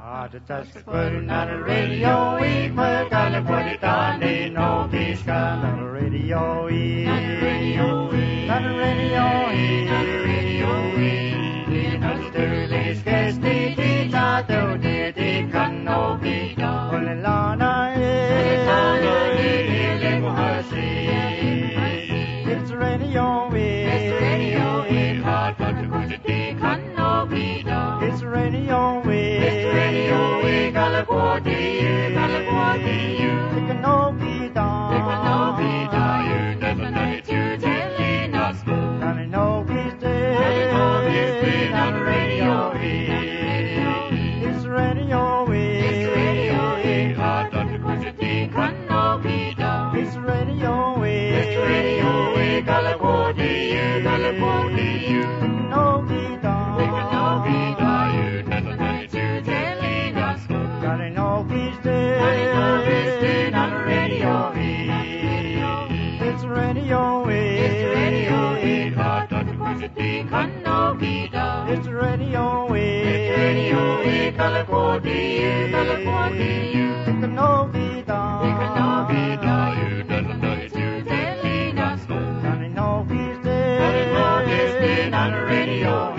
That's putting on the radio, we put on the put it on the no peace on the radio, on the radio, on the radio, on the radio, on the Sterling's guest, the teacher, the can no be done. Only Lana is it's radio, it's radio, hard but the put it can no be done. It's radio, California, it can no be done. It can no be done. You never know it, you telling us. And I know he's dead. And I know he's been on the radio. It's radio. It's radio. Hard on the question, it can no be done. It's radio. It's radio. California, California, it can no be done. It can no be done. You never know it, you telling us. God, I know he's dead. I know he's dead on the radio. It's radio. It's radio. Hard on the question, it can no be done. It's radio. It's radio. California, California, it can no be done. It can no be done. You never know it, you telling us. God, I know he's dead. I know he's dead on the radio.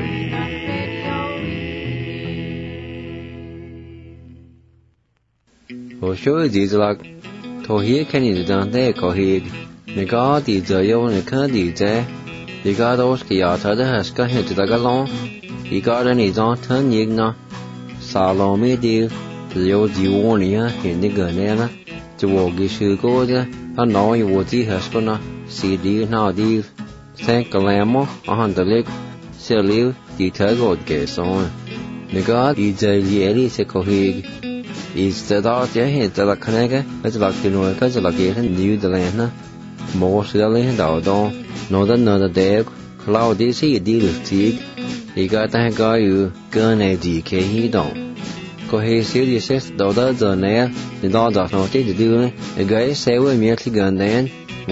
Hồ sơ gì là thổ hiến cái gì đang để có hiến, người ta đi chơi yêu người ta đi chơi, người ta đâu cái ở đó là cái hiện tại cái lon, người ta đang đi trong thân nhiệt nó, salon mấy điều, yêu diu này á hiện tại cái này là, chỉ vô cái sự cố chứ, anh nói vô gì hết cái nó, CD nào đi, xem cái làm á, anh ta lấy, sẽ lấy đi thấy cái xong, người ta đi chơi gì sẽ có hiến. Is đó chứ hiện tại là cái này cái là cái nuôi cái là cái New Zealand nó một sự lên đầu đó nó đã nói để cloud đi sẽ đi được gì thì cái ta cóอยู่cái này gì cái hy vọng có hệ số gì sẽ đầu đó giờ này thì đó đọc nó chỉ được này cái sẽ với miếng thì gần đến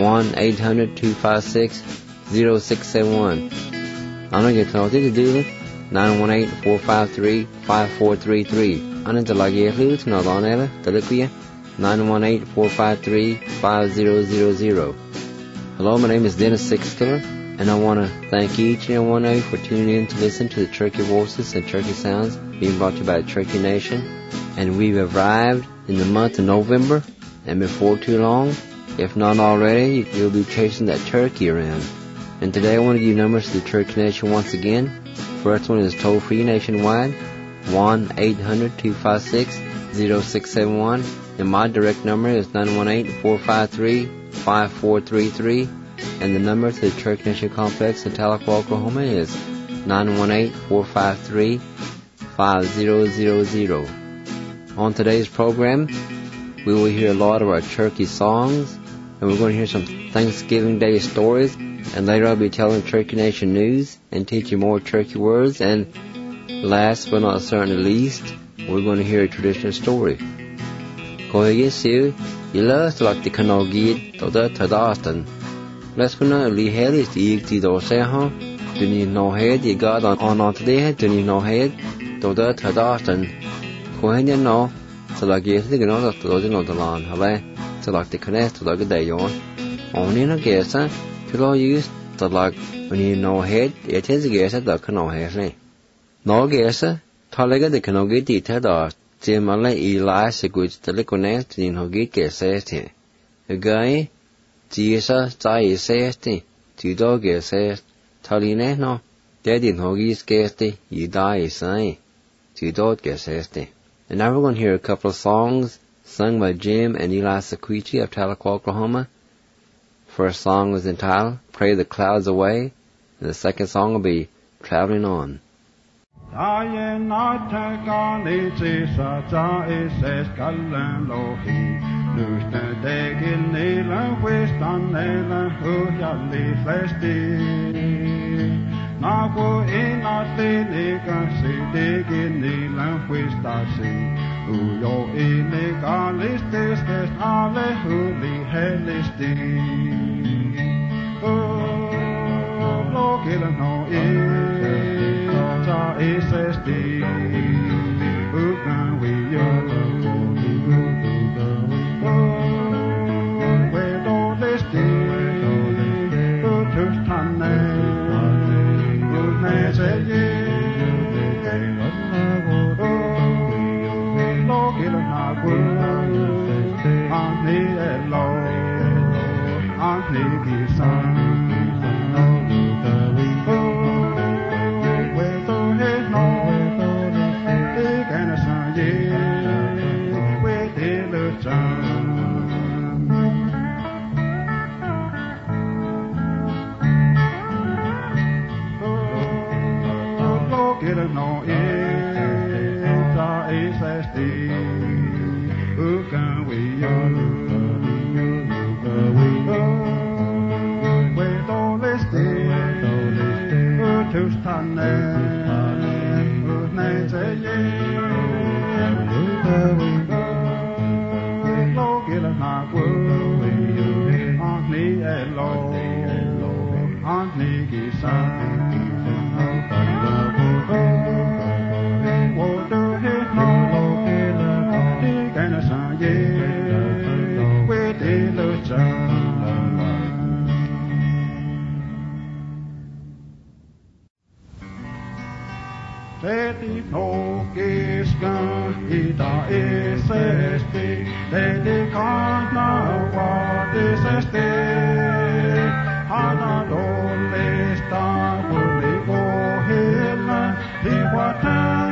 1-800-256-0671 anh nói nó chỉ được 918-453-5433 anh ta là ghé lưới nó đó nè tới được kia 918-453-5000. Hello, my name is Dennis Sixkiller, and I want to thank each and one of you for tuning in to listen to the Turkey Voices and Turkey Sounds being brought to you by Turkey Nation. And we've arrived in the month of November, and before too long, if not already, you'll be chasing that turkey around. And today I want to give you numbers to the Turkey Nation once again. First one is toll-free nationwide, 1-800-256-0671, and my direct number is 918-453-5433, and the number to the Turkey Nation Complex in Tahlequah, Oklahoma is 918-453-5000. On today's program, we will hear a lot of our turkey songs, and we're going to hear some Thanksgiving Day stories, and later I'll be telling Turkey Nation news and teach you more turkey words, and last but not certainly least, we're going to hear a traditional story. Có ý xíu, ý lỡ lạc thì khăn ổ ghiết, tổ đất thời đó tần. Let's go now, lý hết thì ý đồ xe hả? Tụi nhìn nổ hết thì gõ đòn on today hết, tụi nhìn nổ hết, tổ đất thời đó tần. Có hết nhân nổ, sẽ lạc ghiết thì nó là tổ đất nổ tờ lòn, hả bè? Sẽ lạc thì khăn hết, tổ đất cái đầy dọn. Ổn nên nó ghé xa, thì lo ý, tổ lạc, tụi nhìn nổ hết, ý thế thì ghé xa tổ khăn nổ hết này. Nó ghé xa, thọ lấy cái thì khăn nổ ghét thì thế đó. Chỉ mà lại ý lại sẽ gửi tới lấy con nét thì họ ghi kể xe thì cái chỉ sao trái xe thì chỉ đó kể xe thà lý nét nó để thì họ ghi kể thì ý đại sai chỉ đó kể xe thì. And now we're going to hear a couple of songs sung by Jim and Eli Sequici of Tahlequah, Oklahoma. First song was entitled Pray the Clouds Away, and the second song will be Traveling On. I not take on it is a skallen lohi. Lusten degen nela westan nela hujali flesti. Na go in a teliga si degen nela westasi. Uyo in a listes est ale huli helisti. Oh, lokila no is. Is the gilder no der SSD. Ukan we we don't listen. Tustanne, utnätseje. Lo gilder na Antni elo, Antni gisan. Teti nogiskan ita SSB, teti kannavaatisesti. Hana dollista kulli ohilla, hivataan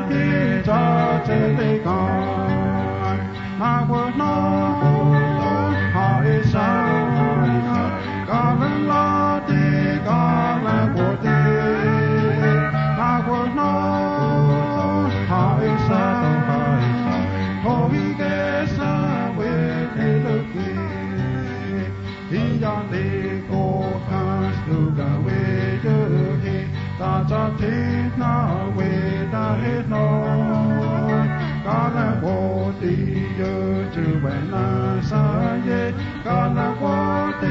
hitaatelikaan. Naavut noon haisaan, kaalan laati, kaalan vuoti. Naavut noon haisaan, hovi kesä vetelöki. Hijan liikohan sluga vejöhi, taatsatit na vedahit noin. Kala vuoti jötyvänä saje, kala vuoti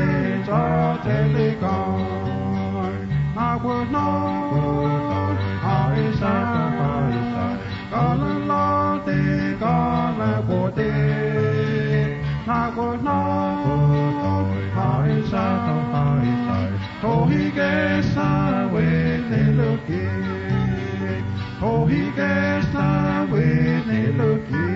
taatelikaan. Naavut noon haisaan, kaalan laati, kaalan vuoti. Naavut noon haisaan, tohi kesä vetelöki. Tohi kesä vetelöki.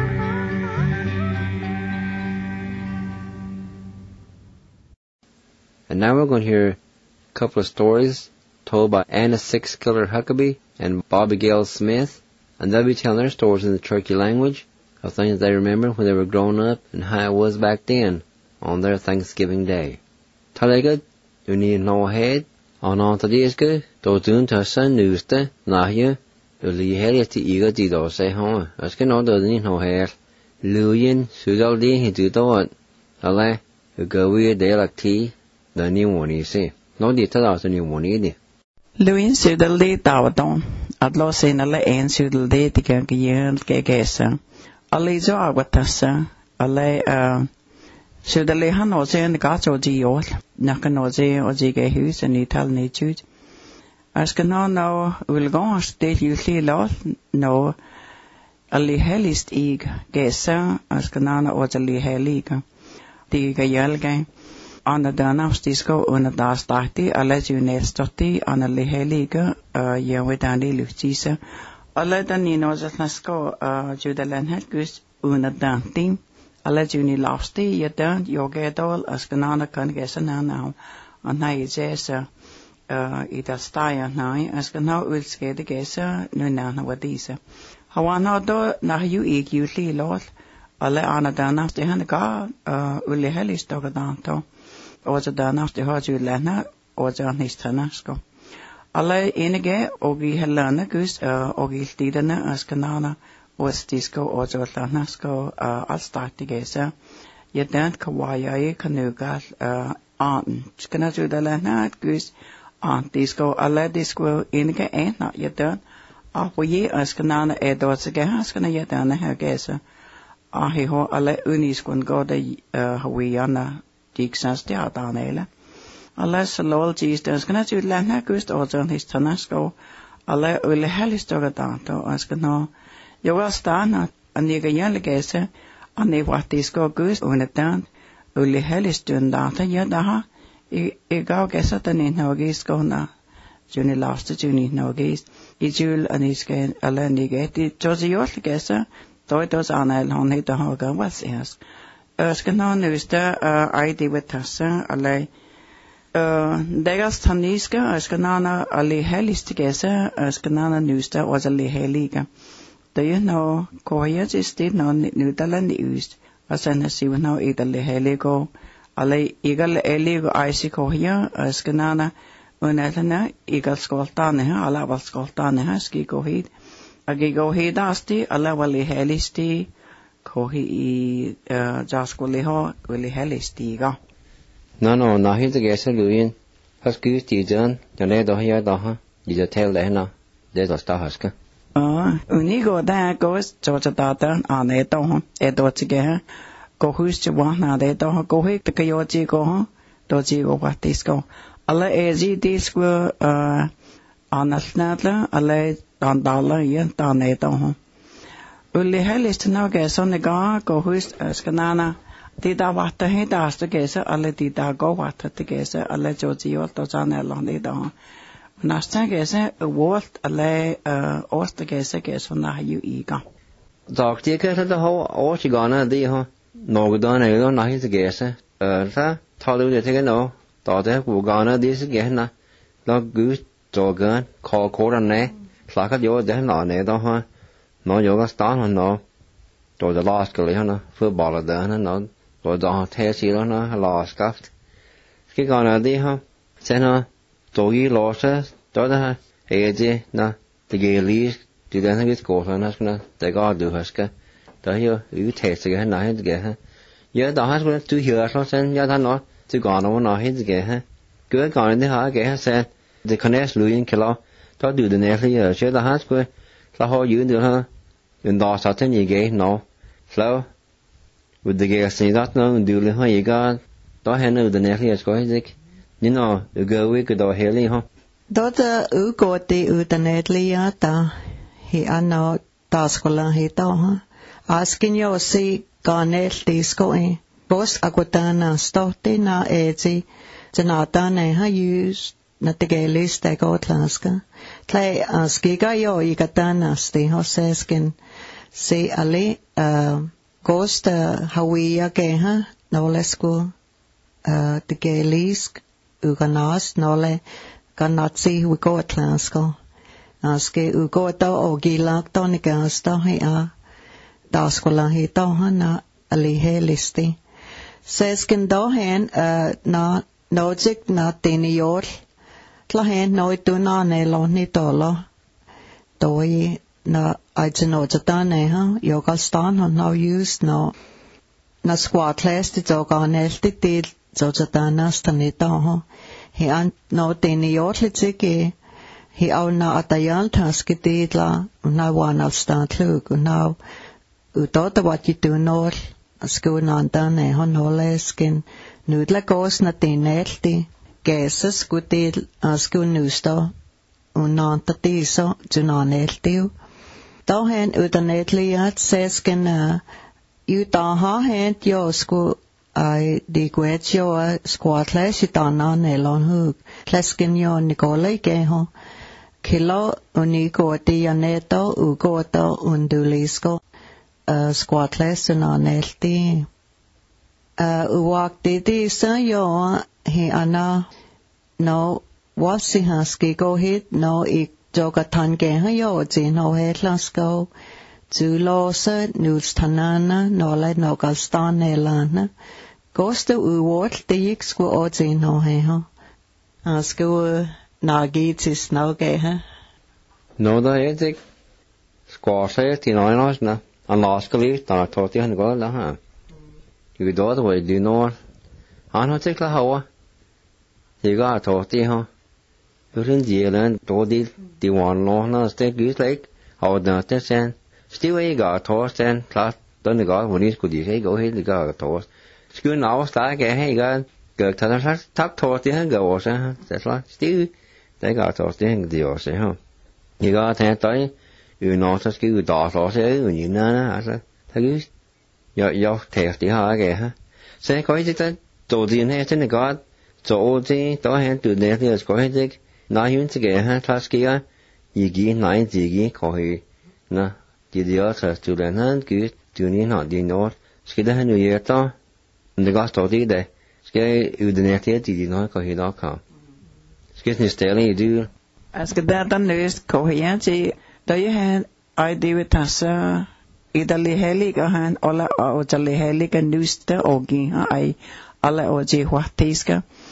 And now we're going to hear a couple of stories told by Anna Six-Killer Huckabee and Bobby Gale Smith, and they'll be telling their stories in the Cherokee language of things they remember when they were growing up and how it was back then on their Thanksgiving Day. Talega, you need no head on Antadiska, do doon to sun newste, nahye, you li heliati ega dido say home, as can all do no hair. Luyan, sudal di he do it. Ale, you go with the like tea, the new one you see. No detail out the new one either. Luyan sudal di tawadon, at loss in a le en sudal di tigan gegesa. Ali zo agwatasa, ale, sudal han oze and gato di ol, nakan oze ge hus and ital natured. As can now will go on state usually lot, no, ali helist ig gesa, as canana or the li heliga. The gayalga on the danaf disco on the dastati, a let you nestoti on a li heliga, yeah, with Andy Luftisa. A let the ninos at Nasco, Judalan Hedgus, una danting. A let you need lofty, you don't, you get all, as canana can guess now, and I is I da staja nai, as kan nou ulskede gesa, nu nana wadisa. Hawana do na ju ik jutli lot, alle ana danaf de han ga, ulle helis doga danto. Oza danaf de har ju lena, oza nistanasko. Alle enige, og I helana gus, og I tidene, as kanana, oza disko, oza lanasko, al stati gesa. Je dant kawaya I kanugal, an. Skana ju da lena gus, disco alla disco inga ena yatan apoye askanana edotsaga askana yatana hagesa ahiho alla uniskon goda hawiana diksans teatanela alla salol jistas kana tudlana gust ojon histanasko alla ulle halistoga tanto askana yawastana aniga yanlegesa ani watisko gust unatan ulle halistundata yadaha I gav gæsset den en norgisk gående, juni lavste juni norgisk, I jul og niske alle nige, de tog sig gjort gæsset, dog dos anel hun heter Hågen Valsers. Skal nå nøste, ej det ved tasse, alle, deres tanniske, skal nå alle helligste gæsset, skal nå nøste, og alle hellige. Det er nå, går jeg til sted, når nødderland I øst, og så er siv nå i alle hellige. Alle igal elig og isiko her, skanana, unelana igalskoltaane ha alavalskoltaane ha ski kohid agi kohid asti alawali helisti kohi I jaskoli ha wili helisti ga no nahi te gesa luin has gus ti jan jane do ya da ha ji tel le na de do sta haska unigo da goes jojata ane to ha e do chige ha kohus chwa na de to ha kohi te kayo chi ko ha do chi go patis ko alla ezi disco anasnatla alla dandala yen tane to ha ulle helist na ge sonne ga kohus skanana tida vatta he daste gesa alle tida go vatta te gesa alle joji ol to jane lande da nasta gesa volt alle ost gesa gesa na yu iga dag tie ke da ho o chi gana di ha no ga na yo na hi te gesa sa thalu de te no da de gu gana di se ge na lo gu to gan ko ran ne pla ka yo de na ne da ha no yo ga sta no to the last ke le na football da na no rồi đó theo chị đó nó lò scaft cái con nào đi ha xem nó tối lò sẽ đó đó hệ gì nè thì cái lý thì đến cái cổ là nó cái tại có được hết cái đó hiểu ý thể sự cái này hết cái ha nhớ đó hết cái tôi hiểu nó xem nhớ thanh nó tôi còn nó hết cái ha cứ còn đi ha cái ha xem thì connect luôn cái lo đó được đến này thì chứ đó hết cái là họ giữ được ha đừng đó sao thế gì cái nó flow with the gas in that no do le ha yiga to henu the next years go zik you know you go we could heli ha do the u go te u the netli ata he ano taskola he to ha asking you see ganel disco e boss agotana stote na ezi janata ne ha use na te gelis te go tlaska tle askiga yo igatana sti ho seskin see ali Ghost Hawaii ke ha nole school the gelis uganas nole kanatsi we go class ko aske u go to ogilak to ni gas to he a daskola he to ha na ali he listi seskin do hen na logic na tenior tla hen noi tu na ne lo ni to lo toi na I know that ne ha yoga stan on now used no na squat class ti joga nelti ti jota na stani ta ha he an no teni yotli ke he au na atayal task ti la na one of start look now u tota what you do no sku na ta ne ha no leskin nudla gos na tinelti geses gutil asku nusto unan ta ti so junanelti Då hen utanetliat sesken uta ha hen jo sku ai di kwet jo squatles itana nelon hu lesken jo nikolai ke ho kilo uniko ti aneto ugoto undulisko squatles na nelti uwak ti sa yo he ana no wasi haski go hit no ik Joga tan ke ha yo jin ho he lasko zu lo se nus tanana no le no galstan ne lana goste u wort de ik sku o jin ho he ha asko nagi tis no ge ha no da etik squashe ti no no na an lasko li ta to ti han go la ha you do the way do no an ho tik la hawa ti ga to ti ha During the year, the one long no stay good like how the test and still a got toast and class done the guy when he's good you go ahead the guy toast. School now start hey got tuck toast the hang go that's right still they got toast the hang the or say huh. You got that day you know to school dot or say when you know I said good your test the high huh. Say quite it to the net in the god so the hand to the is quite na yun sige ha klaskia yigi nine jigi kohi na jidio sa student han ku tuni na di no skida han ye ta the gas to di de ske udnet di no kohi da ka skis ni steli du askeda dan neus kohi ya ji do you had idea with tasa idali heli ka han ola o chali heli ka news ta ogi ai ala o ji hwatiska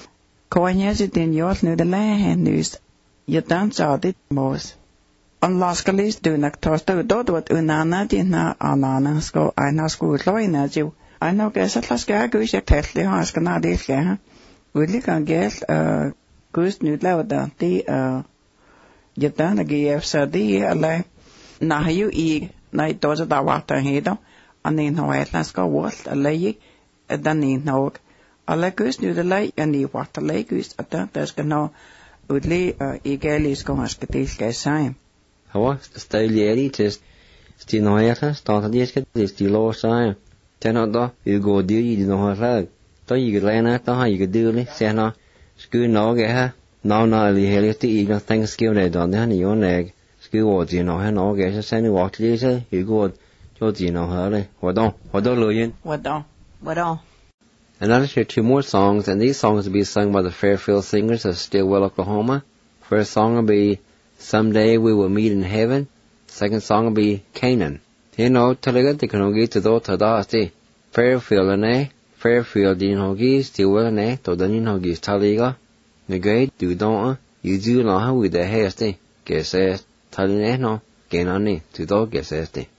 Koanyasi tin yos nu de lähen nys. Jotan saatit mos. On laskalis dynak tosta dodvat unana tinna anana sko aina skuutloina jiu. Aina kesat laskea kyysek telli haaskana dilkeä. Ulikan gel kust nyt lävda ti jotan GFC di alle nahju I nei tosa tavata hedo anin hoetlas ko walt alle danin nog alle kust nyt alle ani wat alle kust at das no udli I gelis ko hasketilke sai. Hawa stilieri test stinoyata starta diska stilo sai. Tena I go di no halag. To I lena to I guduli sena sku noge ha na li heliti I no Thanksgiving don han I oneg sku odi no han noge så sen walk lise I go jo di no hale wadon luyin Wadon. And I'll share two more songs, and these songs will be sung by the Fairfield Singers of Stillwell, Oklahoma. First song will be Someday We Will Meet in Heaven. Second song will be Canaan. You know, talaga di kanogi to do tada asti. Fairfield ane, Fairfield din hogi, Stillwell ane, to danin hogi taliga. Nagay, du don you do laha with the hair asti. Gese, taline no, Canaan to do gese asti.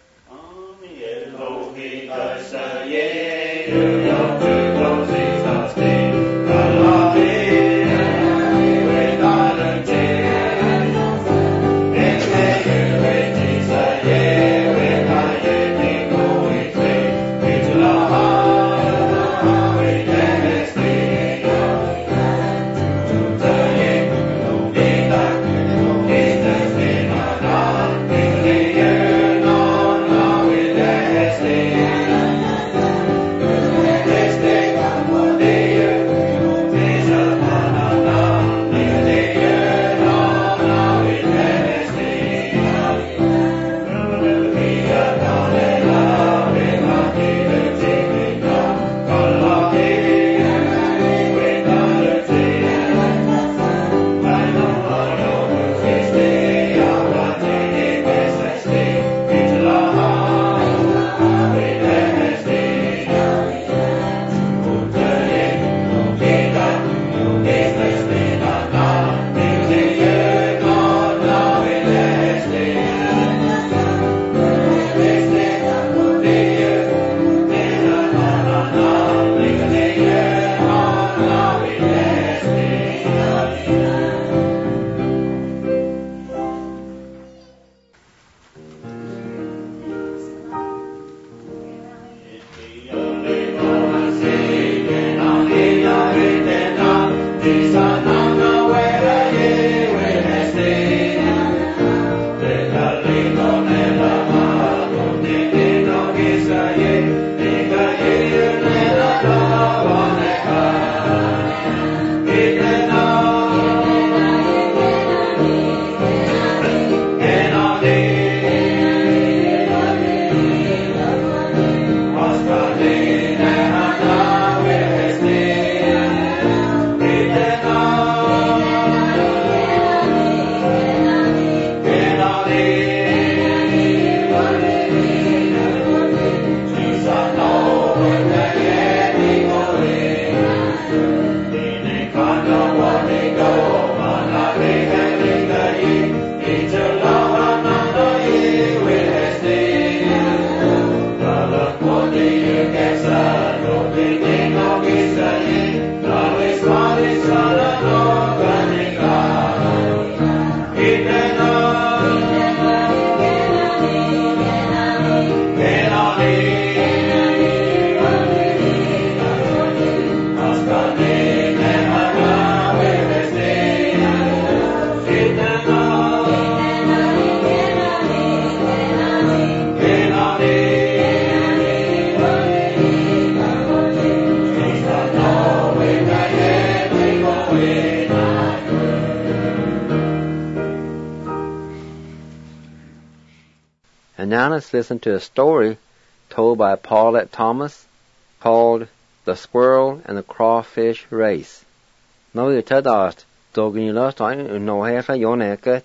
And now let's listen to a story told by Paulette Thomas called The Squirrel and the Crawfish Race. Now you tell us, dogging you last time, no half a yon eket.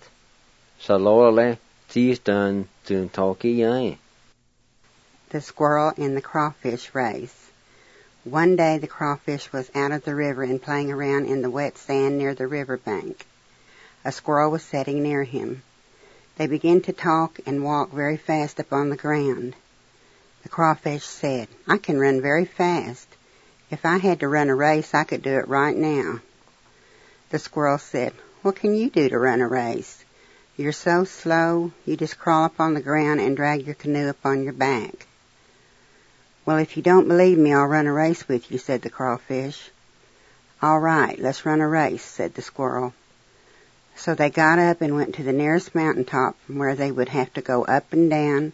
Salole, tease done to talkie. The Squirrel and the Crawfish Race. One day the crawfish was out of the river and playing around in the wet sand near the river bank. A squirrel was sitting near him. They began to talk and walk very fast upon the ground. The crawfish said, "I can run very fast. If I had to run a race, I could do it right now." The squirrel said, "What can you do to run a race? You're so slow, you just crawl up on the ground and drag your canoe up on your back." "Well, if you don't believe me, I'll run a race with you," said the crawfish. "All right, let's run a race," said the squirrel. So they got up and went to the nearest mountain top from where they would have to go up and down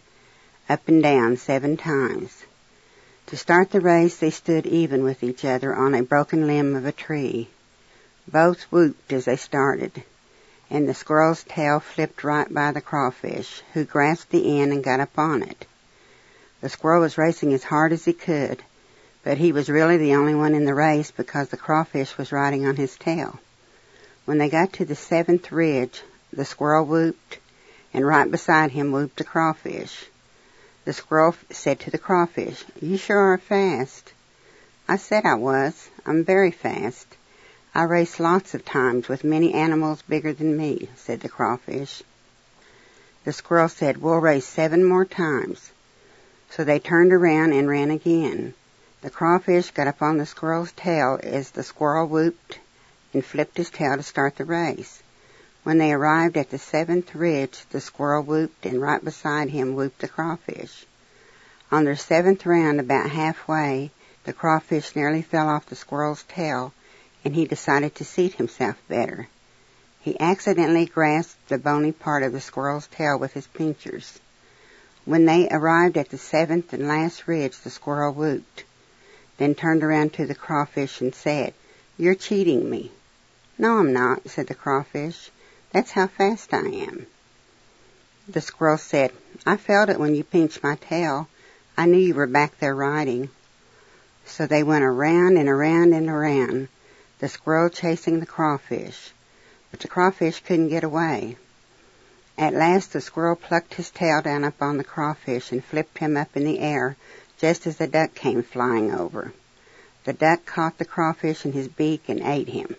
7 times. To start the race, they stood even with each other on a broken limb of a tree. Both whooped as they started, and the squirrel's tail flipped right by the crawfish, who grasped the end and got up on it. The squirrel was racing as hard as he could, but he was really the only one in the race because the crawfish was riding on his tail. When they got to the 7th ridge, the squirrel whooped, and right beside him whooped the crawfish. The squirrel said to the crawfish, "You sure are fast." "I said I was. I'm very fast. I raced lots of times with many animals bigger than me," said the crawfish. The squirrel said, "We'll race 7 more times." So they turned around and ran again. The crawfish got up on the squirrel's tail as the squirrel whooped and flipped his tail to start the race. When they arrived at the 7th ridge, the squirrel whooped, and right beside him whooped the crawfish. On their 7th round, about halfway, the crawfish nearly fell off the squirrel's tail, and he decided to seat himself better. He accidentally grasped the bony part of the squirrel's tail with his pinchers. When they arrived at the 7th and last ridge, the squirrel whooped, then turned around to the crawfish and said, "You're cheating me." "No, I'm not," said the crawfish. "That's how fast I am." The squirrel said, "I felt it when you pinched my tail. I knew you were back there riding." So they went around and around and around, the squirrel chasing the crawfish, but the crawfish couldn't get away. At last the squirrel plucked his tail down up on the crawfish and flipped him up in the air just as the duck came flying over. The duck caught the crawfish in his beak and ate him.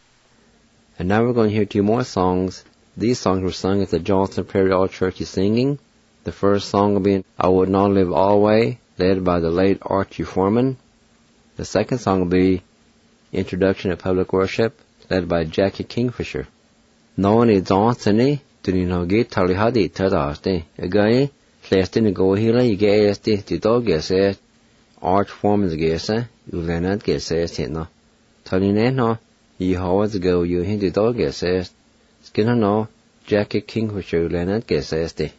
And now we're going to hear 2 more songs. These songs were sung at the Johnson Prairie All Church Singing. The first song will be "I Would Not Live Always," led by the late Archie Foreman. The second song will be "Introduction to Public Worship," led by Jackie Kingfisher. Noni Johnson to the get Talihadi Tadaste. A guy, last in the go here, you get the dog gets it. Arch Foreman's gets it. You learn that gets it. No. Talina, you always go, you hint the dog gets it. Skinner no, Jackie Kingfisher learn that gets it.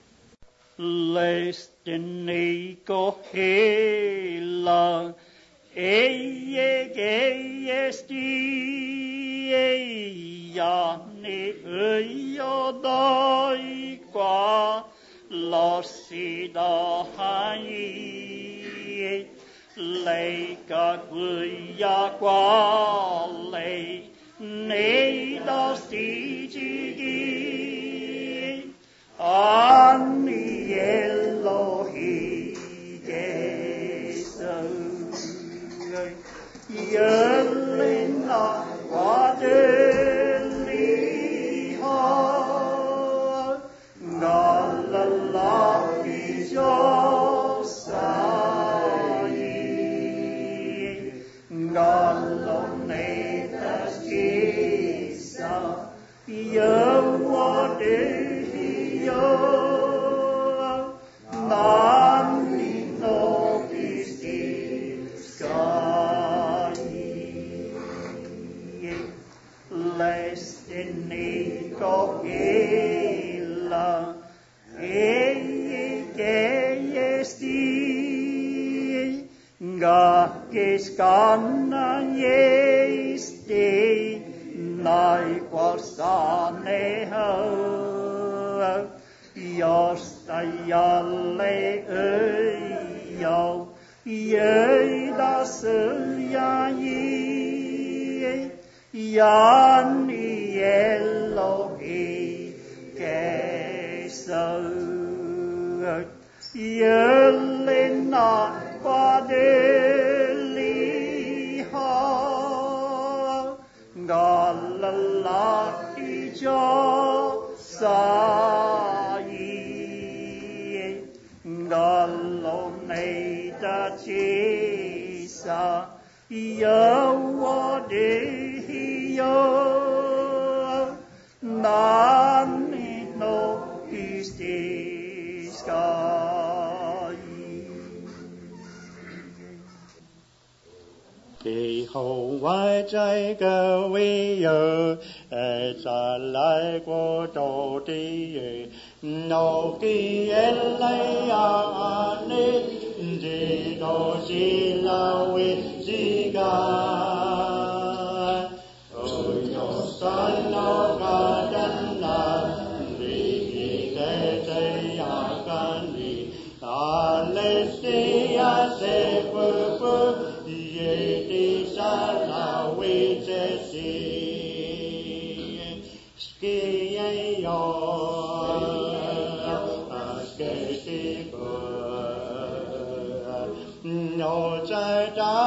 Lest in the go hela. Ja ni öjodai qua lossida hai leika guya qua le neida sijigi ani Elohi Jesu Yelena Wadeliha Nalala Vijosai Nalonetas Jisa Yewadehio Nani no Pisti Lest in Nico Gela, Esti, Gakiskana Yesti, Nai Quasaneho, Yosta Yale Yo, Yeda Suyayi. Yani Elohi Keso Yelena Padeli 달라이 저 사이 갈로메다 제사 여와데요 난미노 이스티스카이 Kỳ hậu vai trái cơ vi ơ trả lại của tổ ti nô kỳ lấy nít gì đồ gì là vi gì cả ôi nhớ san nó cả chân là vì kỳ thế thế ya can đi Alessia se fu Yeti sana we jesi ski yo askesi bu no jai da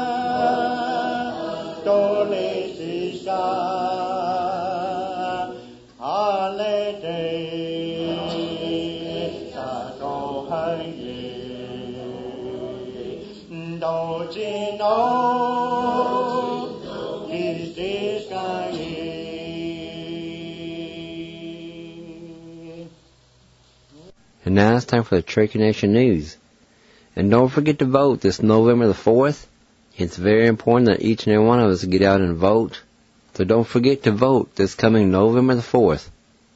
do le si sa ale de sa do hai do ji no is this guy. And now it's time for the Cherokee Nation News. And don't forget to vote this November the 4th. It's very important that each and every one of us get out and vote. So don't forget to vote this coming November the 4th.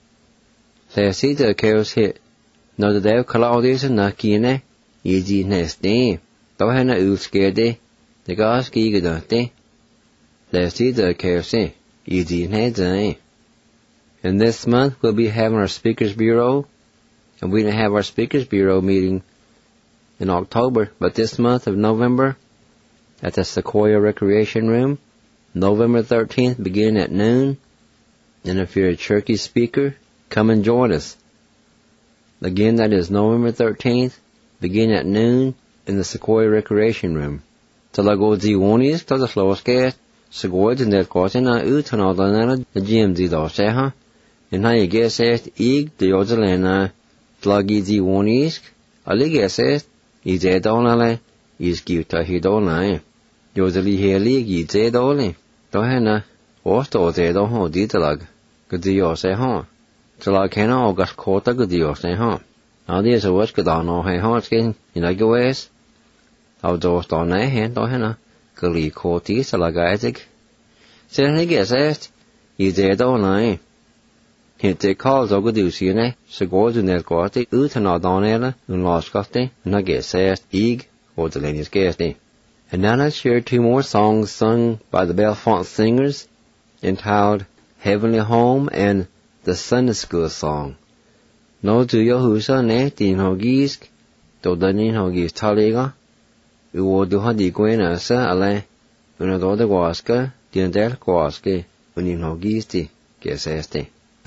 Sayasita Karos hit. No the Dev Claudius and Nakine. Easy nesting. Don't have no scared day. The guys get you day. Sayasita Karos. Easy nesting. And this month we'll be having our Speakers Bureau. And we're going to have our Speakers Bureau meeting in October. But this month of November, at the Sequoia Recreation Room, November 13th, beginning at noon. And if you're a Cherokee speaker, come and join us. Again, that is November 13th, beginning at noon, in the Sequoia Recreation Room. Talagozi Wonis, to the slowest gas, Sequoia and that causing a utan all the GMZ dosa, and how you guess it, Ig, the Ozalena, Talagizi Wonis, a ligas, is a dollar, is give to he dollar. Usually here league, is a dollar. Dohana, or store they don't hold the lag. Good deal say, huh? So I can all got caught a good deal say, huh? Now there's a watch good on all her heart skin, in like your ways. I'll just on a hand, Dohana, Gully caught these like Isaac. Say, he gets asked, is a dollar. Hit the calls of good use, you know, so go to that quarter, and not down there, and lost costing, and I guess asked, Ig, or the lady's guesty. And now let's share two more songs sung by the Bellefonte Singers, entitled Heavenly Home and the Sunday School Song. No do yo husa ne din ho gisk, do danin ho gis taliga, u do ha di gwena sa ale, una do de guaska, din del guaske, unin ho gisti, gesesti.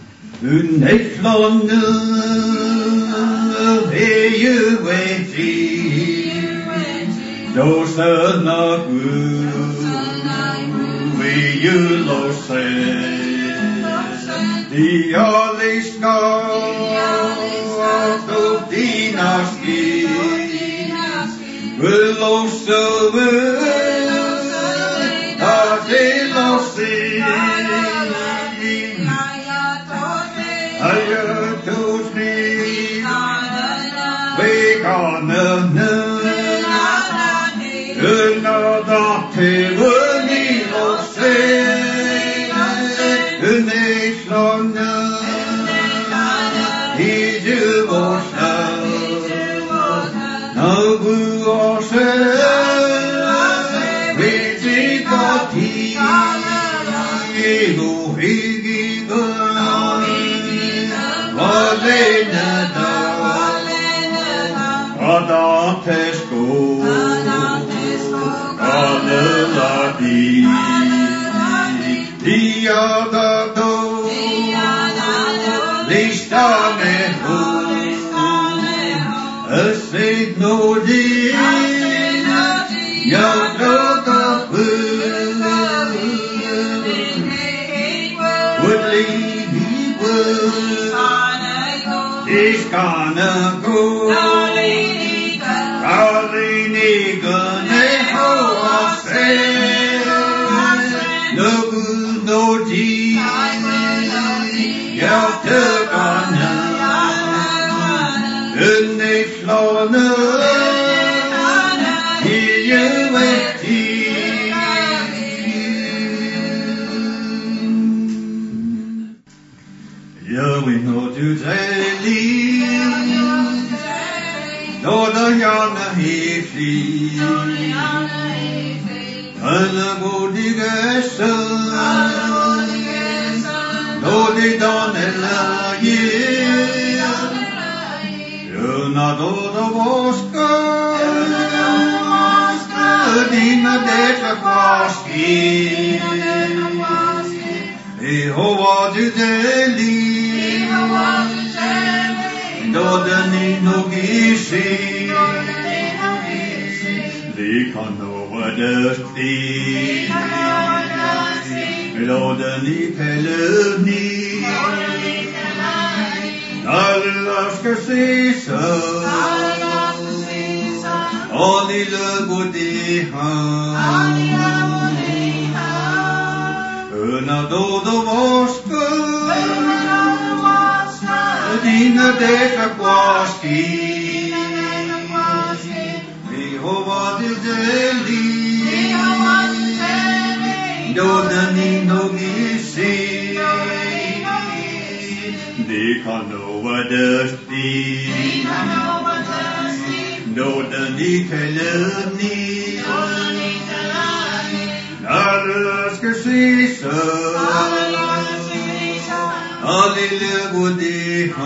Uneflånne ju fri, då sønner Gud ju låse. De alle skal stå dina ski, vil låse da det låse. Higher to me, we gonna know. Another heavenly say, the nation is you was now. Now we are saved, we take our tea, go higgy go. Adaptesko, Adeladi, Diadado, Listaneho, Asignodi, Yadokapu, gonna go. Darling, gonna hold say. No G. Y'all took on in the slaughter. Here you wait. Yeah, we know today. No, the yana he flee. And the body gets no, they don't allow you. You're not all the Oscar. Dina de Kapaski. Jehovah to Deli. Dodani no Gishi. They can't know what earth is. Dodani Pelani. Alaska Sisa. Oli le Buddha. Una do the Oscar. Dina de Kakwaski. Jehovah de Deli. Dodani no Gisi. They can't know what earth is. Dodani Kelani. Alaska Sisa. Hallelujah.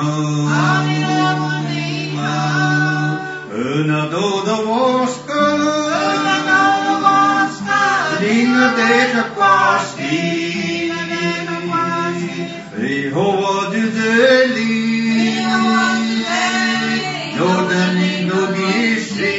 Una do the Oscar. Dina de Kakwaski. Jehovah de Deli. Dodani no Gisi.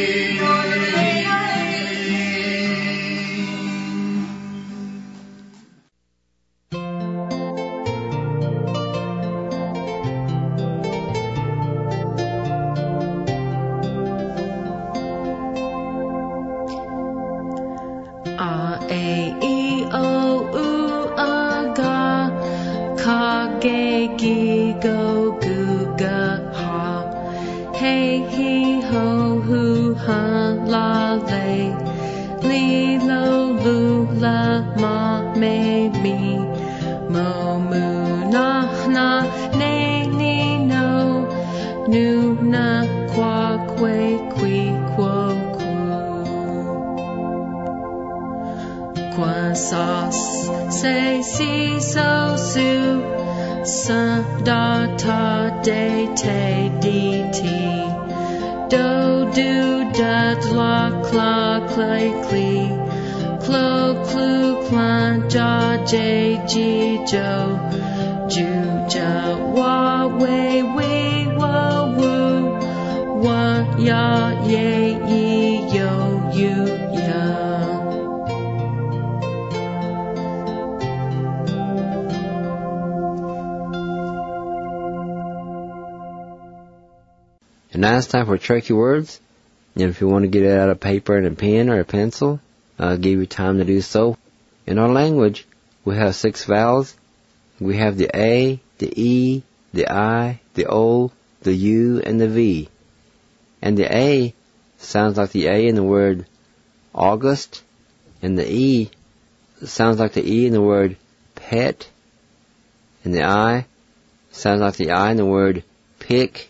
And now it's time for Cherokee Words. And if you want to get it out of paper and a pen or a pencil, I'll give you time to do so. In our language, we have 6 vowels. We have the A, the E, the I, the O, the U, and the V. And the A sounds like the A in the word August, and the E sounds like the E in the word pet, and the I sounds like the I in the word pick,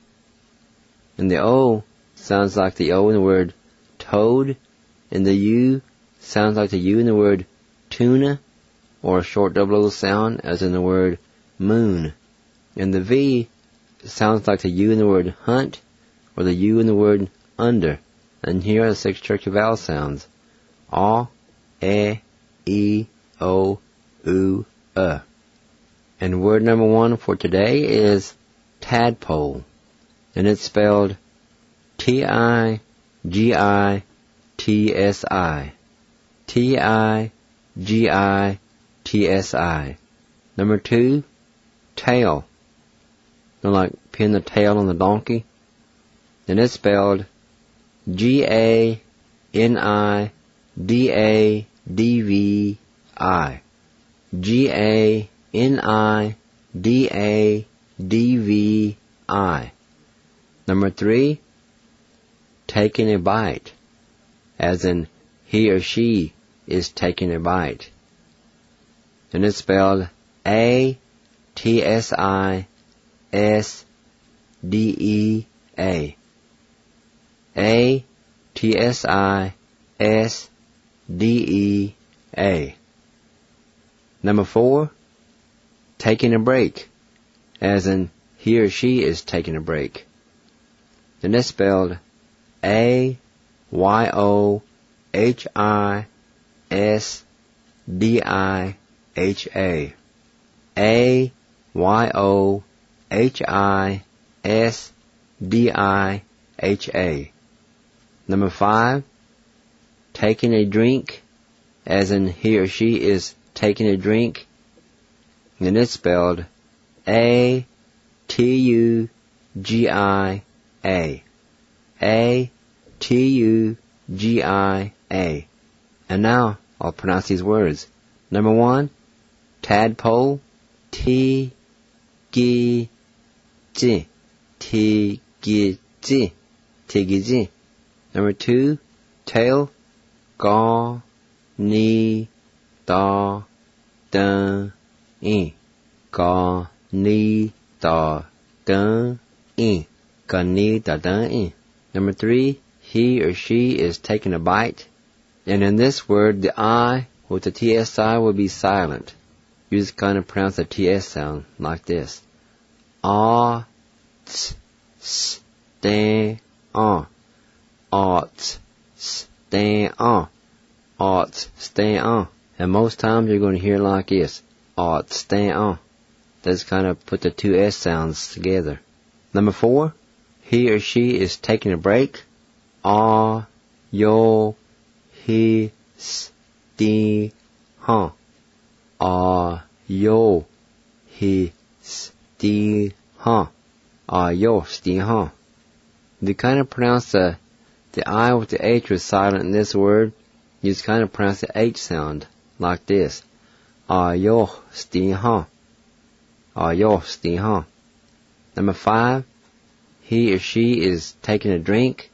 and the O sounds like the O in the word toad, and the U sounds like the U in the word tuna, or a short double O sound as in the word moon. And the V sounds like the U in the word hunt, or the U in the word under. And here are the 6 Cherokee vowel sounds. A, E, O, U, And word number 1 for today is tadpole. And it's spelled Tigitsi. Tigitsi. Number 2, tail. like pin the tail on the donkey. And it's spelled G-A-N-I-D-A-D-V-I. G-A-N-I-D-A-D-V-I. Number 3, taking a bite, as in he or she is taking a bite. And it's spelled A-T-S-I-S-D-E-A. A-T-S-I-S-D-E-A. Number 4, taking a break, as in he or she is taking a break. And it's spelled A-Y-O-H-I-S-D-I-H-A. A-Y-O-H-I-S-D-I-H-A. Number 5, taking a drink, as in he or she is taking a drink. And it's spelled A-T-U-G-I-A. A-T-U-G-I-A. And now I'll pronounce these words. Number 1, tadpole, T-G-G, T-G-G, T-G-G. Number 2, tail, Ga-ni-da-dun-i, Ga-ni-da-dun-i, Ga-ni-da-dun-i. Number 3, he or she is taking a bite. And in this word, the I with the TSI will be silent. You just kind of pronounce the TS sound like this. A-t-s-stand-on. A-t-stand-on. A-t-stand-on. And most times you're going to hear like this. A-t-stand-on. That's kind of put the two S sounds together. Number 4, he or she is taking a break. A-yo-he-sti-han. A-yo-he-sti-han. A-yo-sti-han. If you kind of pronounce the I with the H was silent in this word, you just kind of pronounce the H sound like this. A-yo-sti-han. A-yo-sti-han. Number 5, he or she is taking a drink.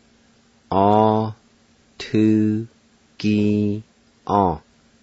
A-tu-gi-on.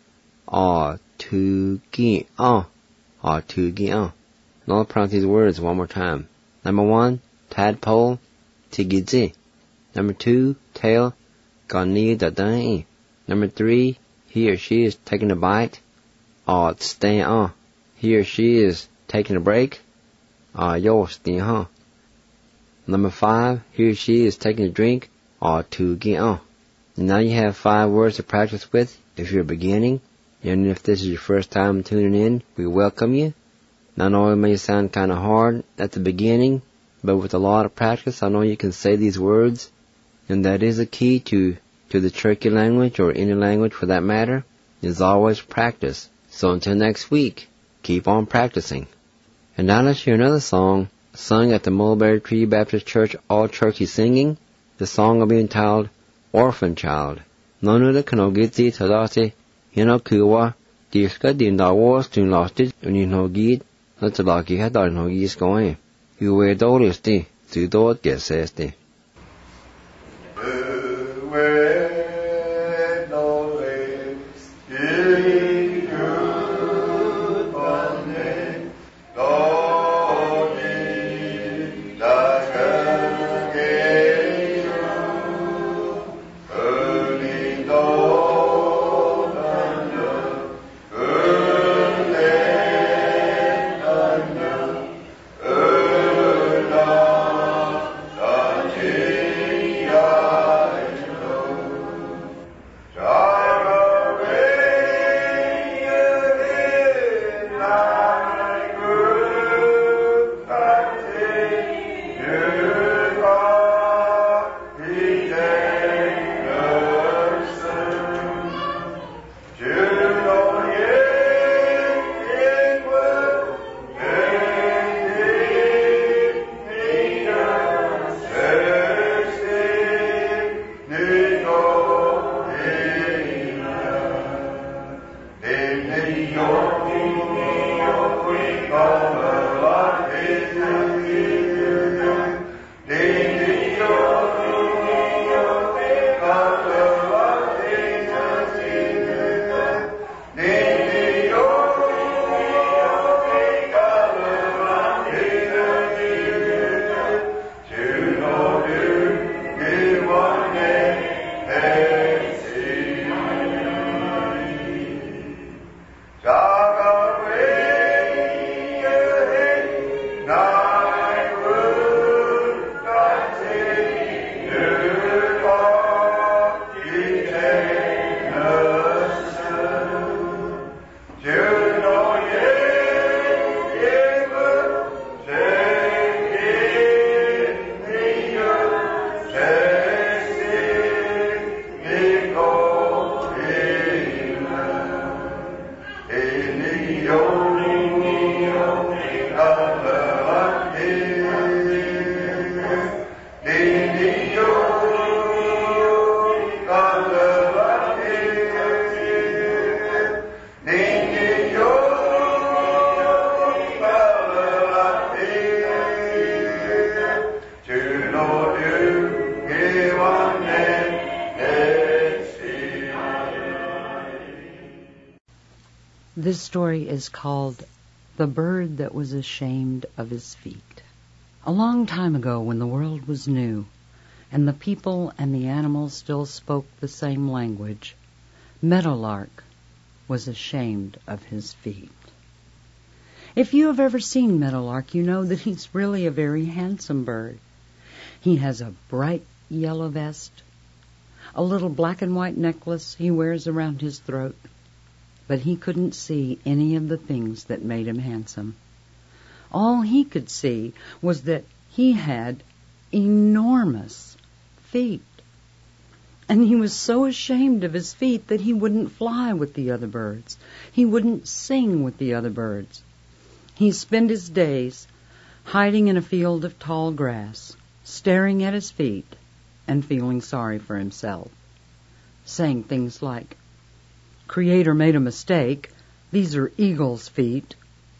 A-tu-gi-on. A-tu-gi-on. Now I'll pronounce these words one more time. Number 1, tadpole, T-gi-zi. Number 2, tail, Ga-ni-da-dun-i. Number 3, he or she is taking a bite. A-stand-on. He or she is taking a break. A-yo-stand-on. Number 5, he or she is taking a drink. A-tu-gi-on. And now you have 5 words to practice with if you're beginning. And if this is your first time tuning in, we welcome you. Not only may it sound kind of hard at the beginning, but with a lot of practice, I know you can say these words. And that is the key to the Cherokee language, or any language for that matter, is always practice. So until next week, keep on practicing. And now let's hear another song sung at the Mulberry Tree Baptist Church All Cherokee Singing. The song will be entitled Orphan Child. Nonu de kanogiti tadati hinokuwa diska din da was tun lasted uninogid natalaki hadar nogis going. You wear dolisti to dot gesesti. Yeah. This story is called The Bird That Was Ashamed of His Feet. A long time ago, when the world was new, and the people and the animals still spoke the same language, Meadowlark was ashamed of his feet. If you have ever seen Meadowlark, you know that he's really a very handsome bird. He has a bright yellow vest, a little black and white necklace he wears around his throat, but he couldn't see any of the things that made him handsome. All he could see was that he had enormous feet. And he was so ashamed of his feet that he wouldn't fly with the other birds. He wouldn't sing with the other birds. He spent his days hiding in a field of tall grass, staring at his feet and feeling sorry for himself, saying things like, "Creator made a mistake. These are eagle's feet."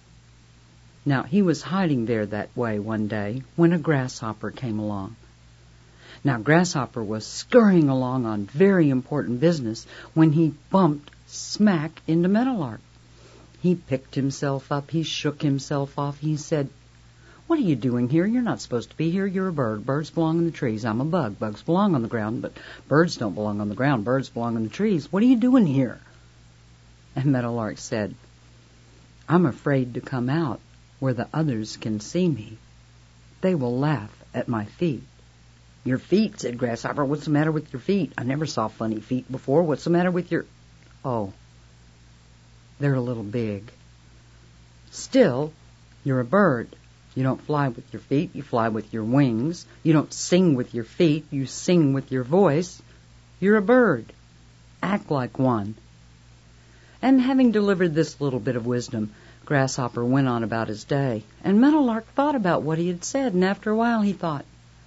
Now, he was hiding there that way one day when a grasshopper came along. Now, Grasshopper was scurrying along on very important business when he bumped smack into Meadowlark. He picked himself up. He shook himself off. He said, "What are you doing here? You're not supposed to be here. You're a bird. Birds belong in the trees. I'm a bug. Bugs belong on the ground, but birds don't belong on the ground. Birds belong in the trees. What are you doing here?" And Meadowlark said, "I'm afraid to come out where the others can see me. They will laugh at my feet." "Your feet," said Grasshopper. "What's the matter with your feet? I never saw funny feet before. What's the matter with your—" "Oh, they're a little big." "Still, you're a bird. You don't fly with your feet. You fly with your wings. You don't sing with your feet. You sing with your voice. You're a bird. Act like one." And having delivered this little bit of wisdom, Grasshopper went on about his day. And Meadowlark thought about what he had said, and after a while he thought,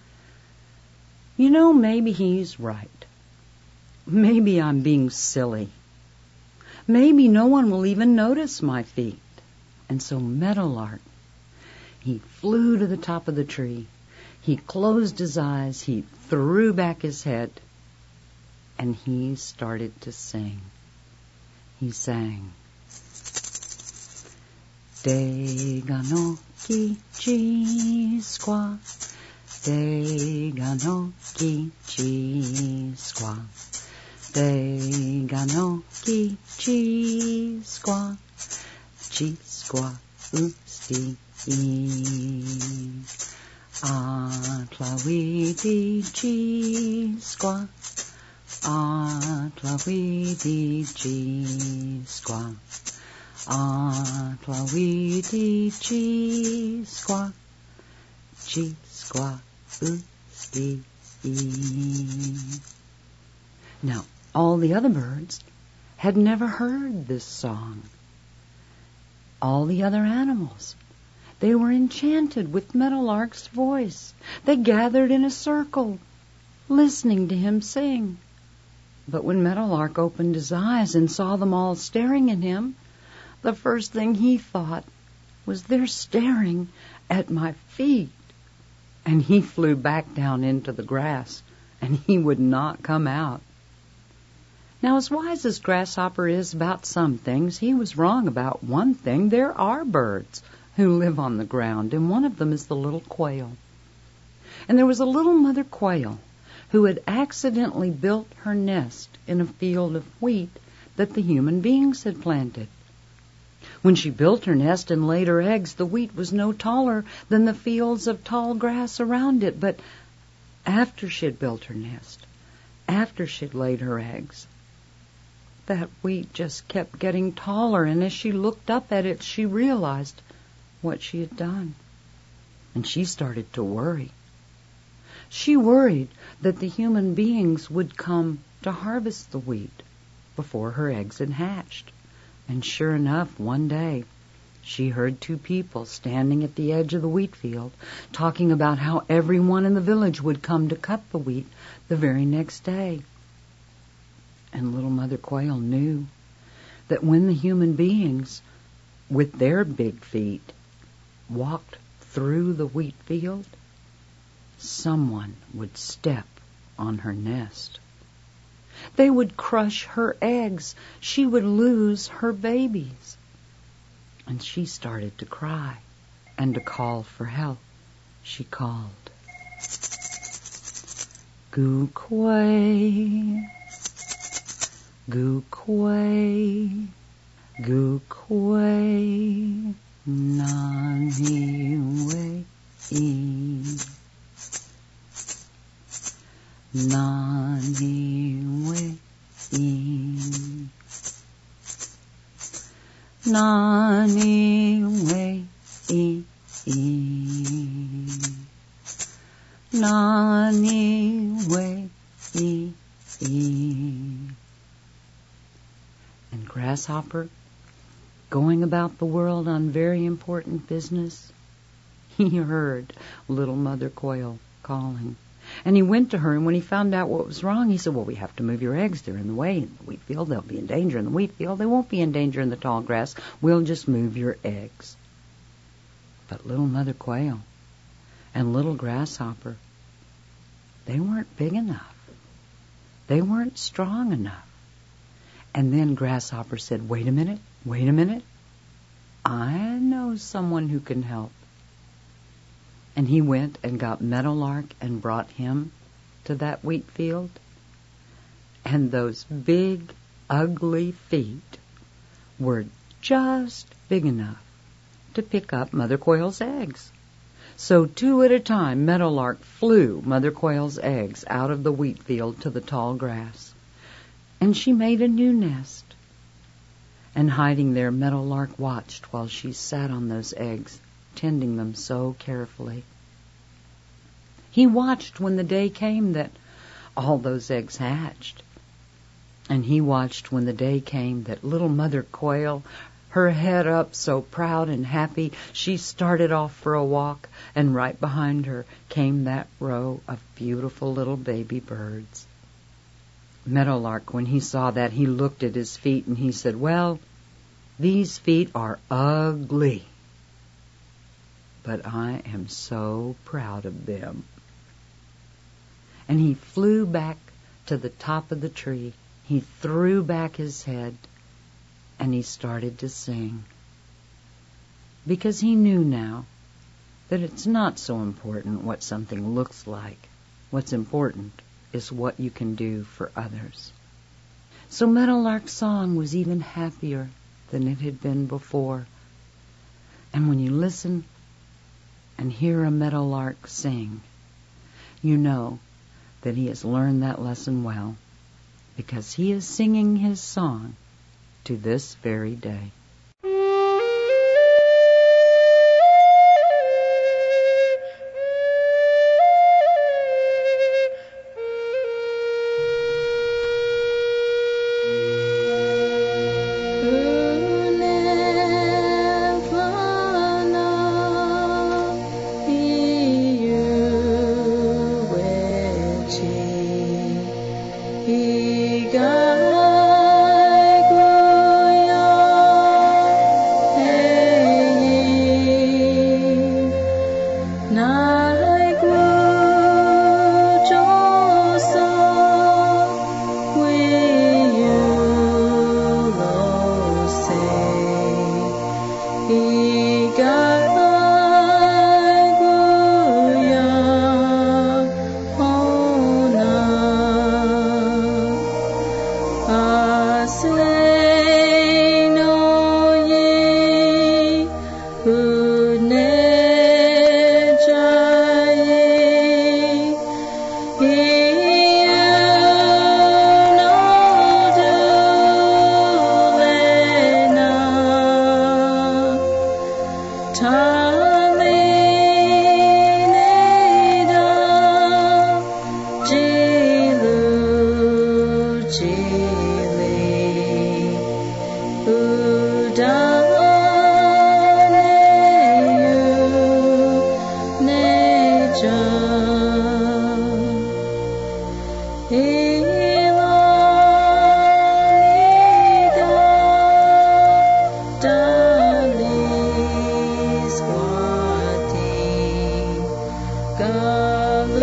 "You know, maybe he's right. Maybe I'm being silly. Maybe no one will even notice my feet." And so Meadowlark, he flew to the top of the tree. He closed his eyes. He threw back his head. And he started to sing. He sang, "Deganoki Chisqua, Deganoki Chisqua, Deganoki Chisqua, Chisqua Usti Atlawidi Chisqua, Atlawidi Chisqua, Atlawidi Chisqua, Chisqua Usti. Now, all the other birds had never heard this song. All the other animals, they were enchanted with Meadowlark's voice. They gathered in a circle, listening to him sing. But when Meadowlark opened his eyes and saw them all staring at him, the first thing he thought was, "They're staring at my feet." And he flew back down into the grass, and he would not come out. Now, as wise as Grasshopper is about some things, he was wrong about one thing. There are birds who live on the ground, and one of them is the little quail. And there was a little mother quail who had accidentally built her nest in a field of wheat that the human beings had planted. When she built her nest and laid her eggs, the wheat was no taller than the fields of tall grass around it. But after she had built her nest, after she had laid her eggs, that wheat just kept getting taller, and as she looked up at it, she realized what she had done. And she started to worry. She worried that the human beings would come to harvest the wheat before her eggs had hatched. And sure enough, one day, she heard two people standing at the edge of the wheat field talking about how everyone in the village would come to cut the wheat the very next day. And little Mother Quail knew that when the human beings, with their big feet, walked through the wheat field, someone would step on her nest. They would crush her eggs. She would lose her babies. And she started to cry and to call for help. She called, "Goo-quay, goo-quay, goo-quay, nani-way-ee, nani-way-ee, nani-way-ee, nani-way-ee." And Grasshopper, going about the world on very important business, he heard little Mother Quail calling. And he went to her, and when he found out what was wrong, he said, "Well, we have to move your eggs. They're in the way in the wheat field. They'll be in danger in the wheat field. They won't be in danger in the tall grass. We'll just move your eggs." But little Mother Quail and little Grasshopper, they weren't big enough. They weren't strong enough. And then Grasshopper said, wait a minute. I know someone who can help." And he went and got Meadowlark and brought him to that wheat field. And those big, ugly feet were just big enough to pick up Mother Quail's eggs. So 2 at a time, Meadowlark flew Mother Quail's eggs out of the wheat field to the tall grass. And she made a new nest. And hiding there, Meadowlark watched while she sat on those eggs, tending them so carefully. He watched when the day came that all those eggs hatched. And he watched when the day came that little Mother Quail, her head up so proud and happy, she started off for a walk, and right behind her came that row of beautiful little baby birds. Meadowlark, when he saw that, he looked at his feet and he said, "Well, these feet are ugly, but I am so proud of them." And he flew back to the top of the tree. He threw back his head and he started to sing. Because he knew now that it's not so important what something looks like. What's important is what you can do for others. So Meadowlark's song was even happier than it had been before. And when you listen and hear a meadowlark sing, you know that he has learned that lesson well, because he is singing his song to this very day. God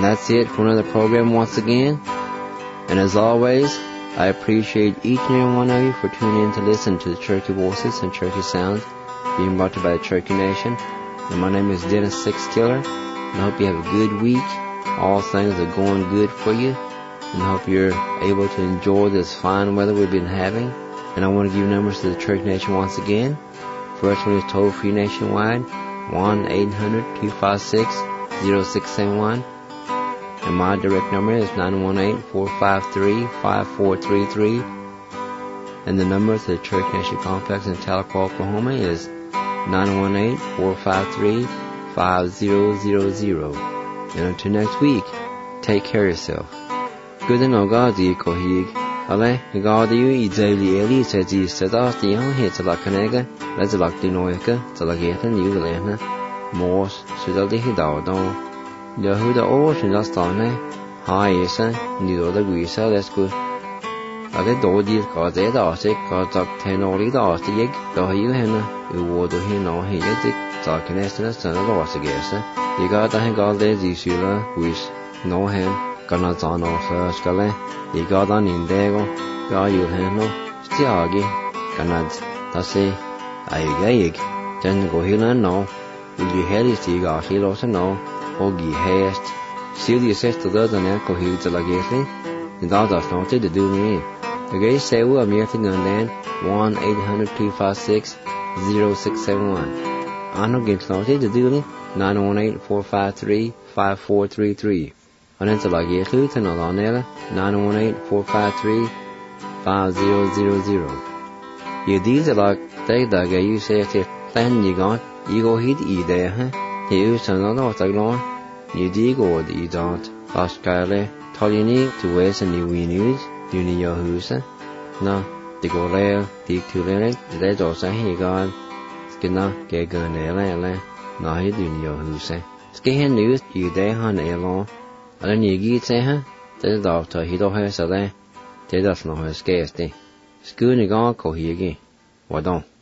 that's it for another program once again. And as always, I appreciate each and every one of you for tuning in to listen to the Cherokee Voices and Cherokee Sounds being brought to you by the Cherokee Nation. And my name is Dennis Sixkiller, and I hope you have a good week. All things are going good for you, and I hope you're able to enjoy this fine weather we've been having. And I want to give you numbers to the Cherokee Nation once again. First one is toll-free nationwide, 1-800-256-0671. And my direct number is 918-453-5433. And the number to the Cherokee Nation Complex in Tahlequah, Oklahoma is 918-453-5000. And until next week, take care of yourself. Good and no God, the Kohig. Ale, God, you eat daily Eli, says he said off the young hits like Canega, let's like the Noika, to like it and you Lena. Morse, should I hit out down. The hood of ocean just on it. Hi, yes, and the other greaser, that's good. I get dodgy, cause they are sick, cause up 10 or 8 hours to yig, though you henna, you would do him or he get it, talking as the son of us, I guess. You got to hang all days, you see, which no him, gonna on off first, gully. You got on in there, got you henno, stiagi, gonna, that's it. I gag, then go here and no. Will you head it, you got here also no, or ye hast. See the sister does an echo here to like it, and all that's not to do me. The gay say we are mere thing on then 1-800-256-0671. I know get started to do it 918-453-5433. And it's like it to another on there 918-453-5000. You these are like they that you say it then you got you go hit there, huh? You turn on the long. You dig or you don't. Fast Kylie, tell you need to waste a new news. You need your house. No, they go there, dig to let they just say he got skinner, get gun there, no, he do your house. Skin news, you there, honey, alone. And then you get say, huh? There's a doctor, he don't have so there. They does not have scarcity. School, you go, here again. What don't?